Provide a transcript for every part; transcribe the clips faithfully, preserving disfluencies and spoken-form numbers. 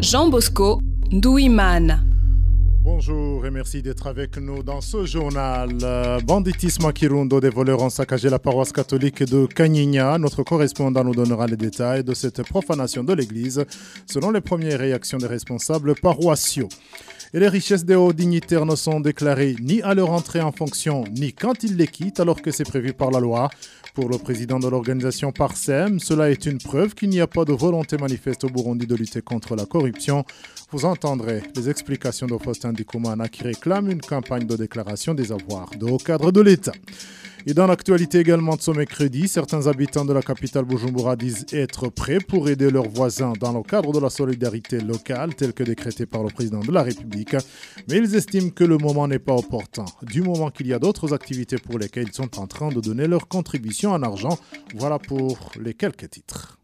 Jean Bosco Douimane. Bonjour et merci d'être avec nous dans ce journal. Banditisme à Kirundo, des voleurs ont saccagé la paroisse catholique de Kanyinya. Notre correspondant nous donnera les détails de cette profanation de l'église selon les premières réactions des responsables paroissiaux. Et les richesses des hauts dignitaires ne sont déclarées ni à leur entrée en fonction, ni quand ils les quittent, alors que c'est prévu par la loi. Pour le président de l'organisation Parsem, cela est une preuve qu'il n'y a pas de volonté manifeste au Burundi de lutter contre la corruption. Vous entendrez les explications de Faustin Ndikumana qui réclame une campagne de déclaration des avoirs de haut cadre de l'État. Et dans l'actualité également de ce mercredi, certains habitants de la capitale Bujumbura disent être prêts pour aider leurs voisins dans le cadre de la solidarité locale, tel que décrété par le président de la République. Mais ils estiment que le moment n'est pas opportun, du moment qu'il y a d'autres activités pour lesquelles ils sont en train de donner leur contribution en argent. Voilà pour les quelques titres.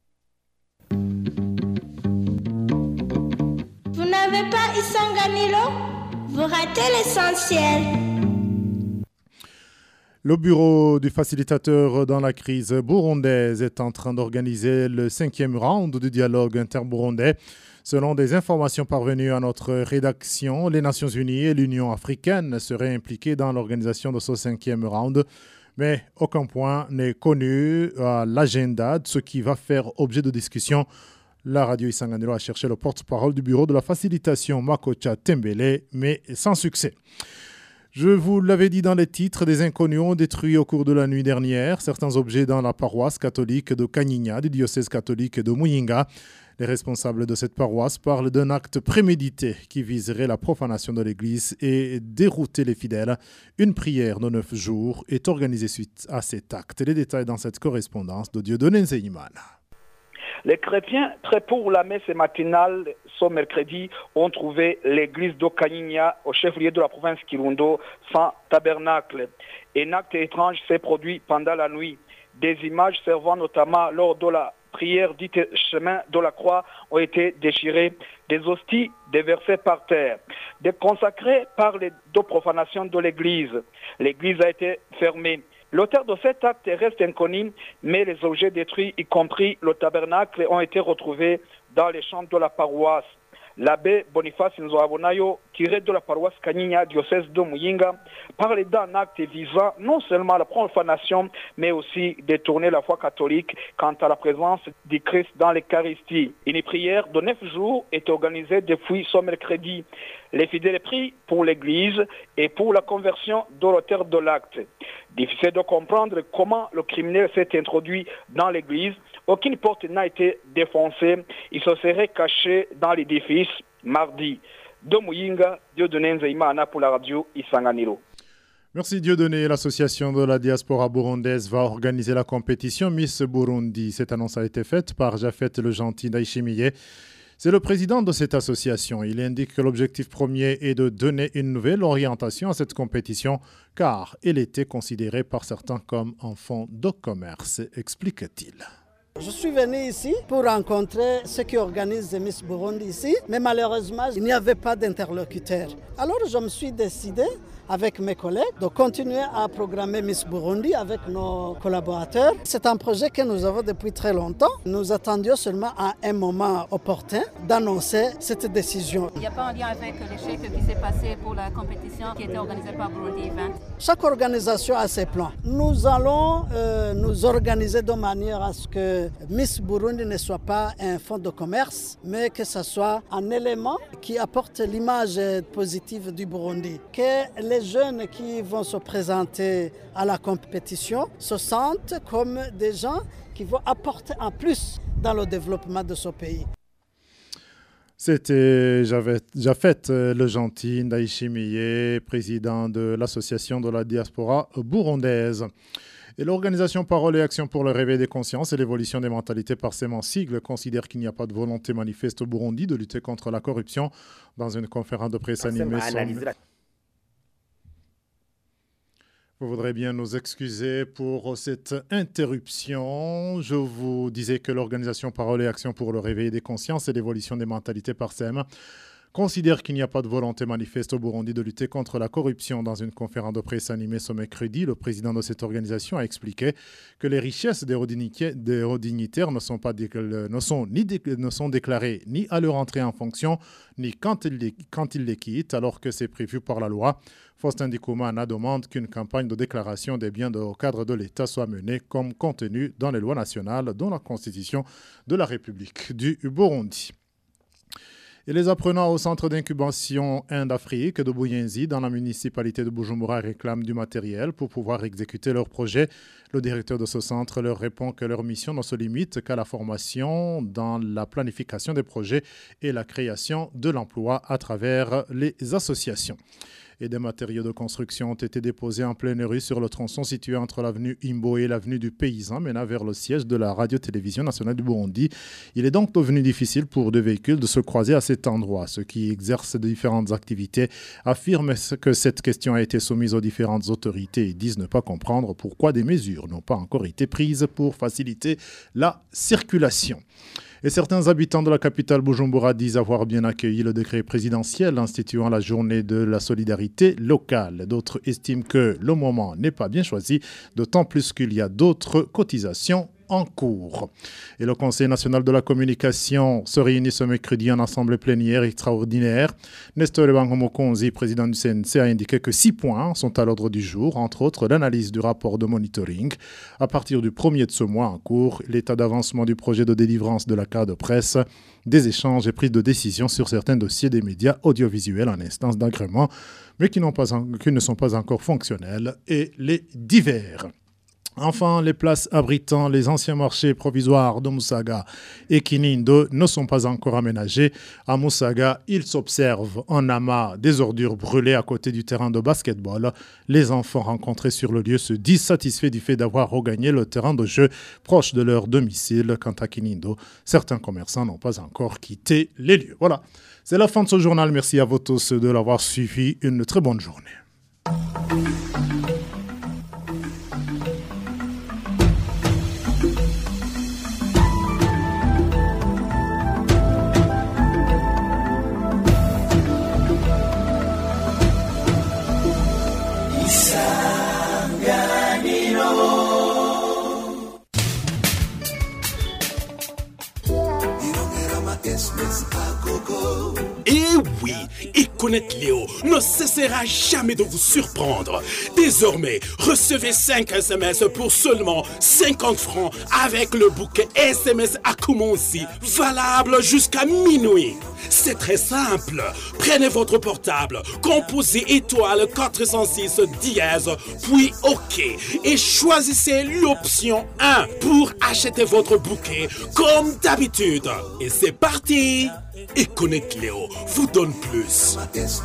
Vous n'avez pas Isanganilo? Vous ratez l'essentiel. Le bureau du facilitateur dans la crise burundaise est en train d'organiser le cinquième round du dialogue interburundais. Selon des informations parvenues à notre rédaction, les Nations Unies et l'Union africaine seraient impliquées dans l'organisation de ce cinquième round. Mais aucun point n'est connu à l'agenda de ce qui va faire objet de discussion. La radio Isanganiro a cherché le porte-parole du bureau de la facilitation Makocha Tembele, mais sans succès. Je vous l'avais dit dans les titres, des inconnus ont détruit au cours de la nuit dernière certains objets dans la paroisse catholique de Kanyinya, du diocèse catholique de Muyinga. Les responsables de cette paroisse parlent d'un acte prémédité qui viserait la profanation de l'église et dérouter les fidèles. Une prière de neuf jours est organisée suite à cet acte. Les détails dans cette correspondance de Dieudonné Nzeyimana. Les chrétiens, très pour la messe matinale ce mercredi, ont trouvé l'église de Kanyinya au chef-lieu de la province Kirundo sans tabernacle. Un acte étrange s'est produit pendant la nuit. Des images servant notamment lors de la prière dite chemin de la croix ont été déchirées, des hosties déversées par terre, des consacrés par les deux profanations de l'église. L'église a été fermée. L'auteur de cet acte reste inconnu, mais les objets détruits, y compris le tabernacle, ont été retrouvés dans les champs de la paroisse. L'abbé Boniface Nzoabonayo, tiré de la paroisse Kanyinya, diocèse de Muyinga, parlait d'un acte visant non seulement la profanation, mais aussi détourner la foi catholique quant à la présence du Christ dans l'Eucharistie. Une prière de neuf jours est organisée depuis ce mercredi. Les fidèles prient pour l'Église et pour la conversion de l'auteur de l'acte. Difficile de comprendre comment le criminel s'est introduit dans l'Église. Aucune porte n'a été défoncée. Il se serait caché dans l'édifice mardi. De Muyinga, Dieudonné Nzeyimana pour la radio Isanganiro. Merci Dieudonné. L'association de la diaspora burundaise va organiser la compétition Miss Burundi. Cette annonce a été faite par Jafet Le Gentil Ndaïchimiye. C'est le président de cette association. Il indique que l'objectif premier est de donner une nouvelle orientation à cette compétition car elle était considérée par certains comme un fonds de commerce, explique-t-il. Je suis venu ici pour rencontrer ceux qui organisent Miss Burundi ici, mais malheureusement, il n'y avait pas d'interlocuteur. Alors je me suis décidé, avec mes collègues, de continuer à programmer Miss Burundi avec nos collaborateurs. C'est un projet que nous avons depuis très longtemps. Nous attendions seulement à un moment opportun d'annoncer cette décision. Il n'y a pas un lien avec l'échec qui s'est passé pour la compétition qui était organisée par Burundi Event? Chaque organisation a ses plans. Nous allons euh, nous organiser de manière à ce que Miss Burundi ne soit pas un fonds de commerce, mais que ce soit un élément qui apporte l'image positive du Burundi. Que les jeunes qui vont se présenter à la compétition se sentent comme des gens qui vont apporter un plus dans le développement de ce pays. C'était Jafet Le Gentil Ndaïchimiye, président de l'association de la diaspora burundaise. Et l'organisation Parole et Action pour le réveil des consciences et l'évolution des mentalités par ses sigles considère qu'il n'y a pas de volonté manifeste au Burundi de lutter contre la corruption. Dans une conférence de presse animée, vous voudrez bien nous excuser pour cette interruption. Je vous disais que l'organisation Parole et Action pour le réveil des consciences et l'évolution des mentalités par S E M considère qu'il n'y a pas de volonté manifeste au Burundi de lutter contre la corruption. Dans une conférence de presse animée ce mercredi, le président de cette organisation a expliqué que les richesses des hauts dignitaires ne sont, pas ne sont, ni ne sont déclarées ni à leur entrée en fonction, ni quand ils les, quand ils les quittent, alors que c'est prévu par la loi. Faustin Ndikumana demande qu'une campagne de déclaration des biens de haut cadre de l'État soit menée comme contenu dans les lois nationales, dont la Constitution de la République du Burundi. Et les apprenants au centre d'incubation Inde-Afrique de Buyenzi dans la municipalité de Bujumbura réclament du matériel pour pouvoir exécuter leur projet. Le directeur de ce centre leur répond que leur mission ne se limite qu'à la formation dans la planification des projets et la création de l'emploi à travers les associations. Et des matériaux de construction ont été déposés en pleine rue sur le tronçon situé entre l'avenue Imbo et l'avenue du Paysan menant vers le siège de la radio-télévision nationale du Burundi. Il est donc devenu difficile pour deux véhicules de se croiser à cet endroit. Ceux qui exercent de différentes activités affirment que cette question a été soumise aux différentes autorités et disent ne pas comprendre pourquoi des mesures n'ont pas encore été prises pour faciliter la circulation. Et certains habitants de la capitale Bujumbura disent avoir bien accueilli le décret présidentiel instituant la journée de la solidarité locale. D'autres estiment que le moment n'est pas bien choisi, d'autant plus qu'il y a d'autres cotisations en cours. Et le Conseil national de la communication se réunit ce mercredi en assemblée plénière extraordinaire. Nestor Bangomokonzi, président du C N C, a indiqué que six points sont à l'ordre du jour, entre autres l'analyse du rapport de monitoring. À partir du premier de ce mois en cours, l'état d'avancement du projet de délivrance de la carte de presse, des échanges et prises de décision sur certains dossiers des médias audiovisuels en instance d'agrément, mais qui, n'ont pas en, qui ne sont pas encore fonctionnels, et les divers. Enfin, les places abritant les anciens marchés provisoires de Musaga et Kinindo ne sont pas encore aménagées. À Musaga, il s'observe un amas des ordures brûlées à côté du terrain de basketball. Les enfants rencontrés sur le lieu se disent satisfaits du fait d'avoir regagné le terrain de jeu proche de leur domicile. Quant à Kinindo, certains commerçants n'ont pas encore quitté les lieux. Voilà, c'est la fin de ce journal. Merci à vous tous de l'avoir suivi. Une très bonne journée. Et oui, Econet Léo ne cessera jamais de vous surprendre. Désormais, recevez cinq S M S pour seulement cinquante francs avec le bouquet S M S Akumonsi, valable jusqu'à minuit. C'est très simple. Prenez votre portable, composez étoile quatre cent six dièse, puis OK. Et choisissez l'option un pour acheter votre bouquet comme d'habitude. Et c'est parti! Et Connect Léo vous donne plus.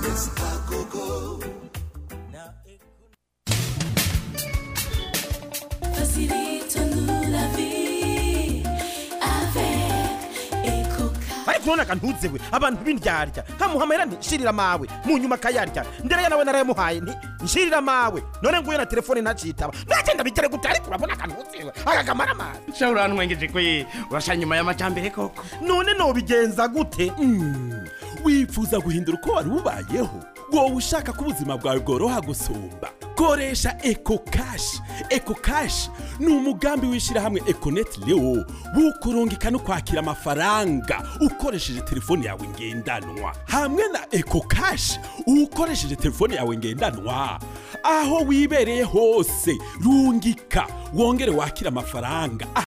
Facilite-nous la vie avec EcoCash. Bari kuona kantuze we abantu bindyarya kamuhamera nti shirira mawe munyuma kayarya ndere nawe naramuhaye nti nshirira mawe none nguye na telefone nacitaba nagenda bitare gutari kurabona kantuze we akagamara mawe shaurano mwengeje kwe urashanyuma y'amajambere koko none no bigenza gute mm. Wifuza guhindura uko wari ubayeho wowe ushaka ko ubuzima bwawe bworoha gusumba koresha EcoCash. EcoCash ni umugambi wishira hamwe Econet Leo bukurungika no kwakira amafaranga ukoresheje telefone yawe ngendanwa. Hamwe na EcoCash ukoresheje telefone yawe ngendanwa aho wibereye hose rungika wongere wakira amafaranga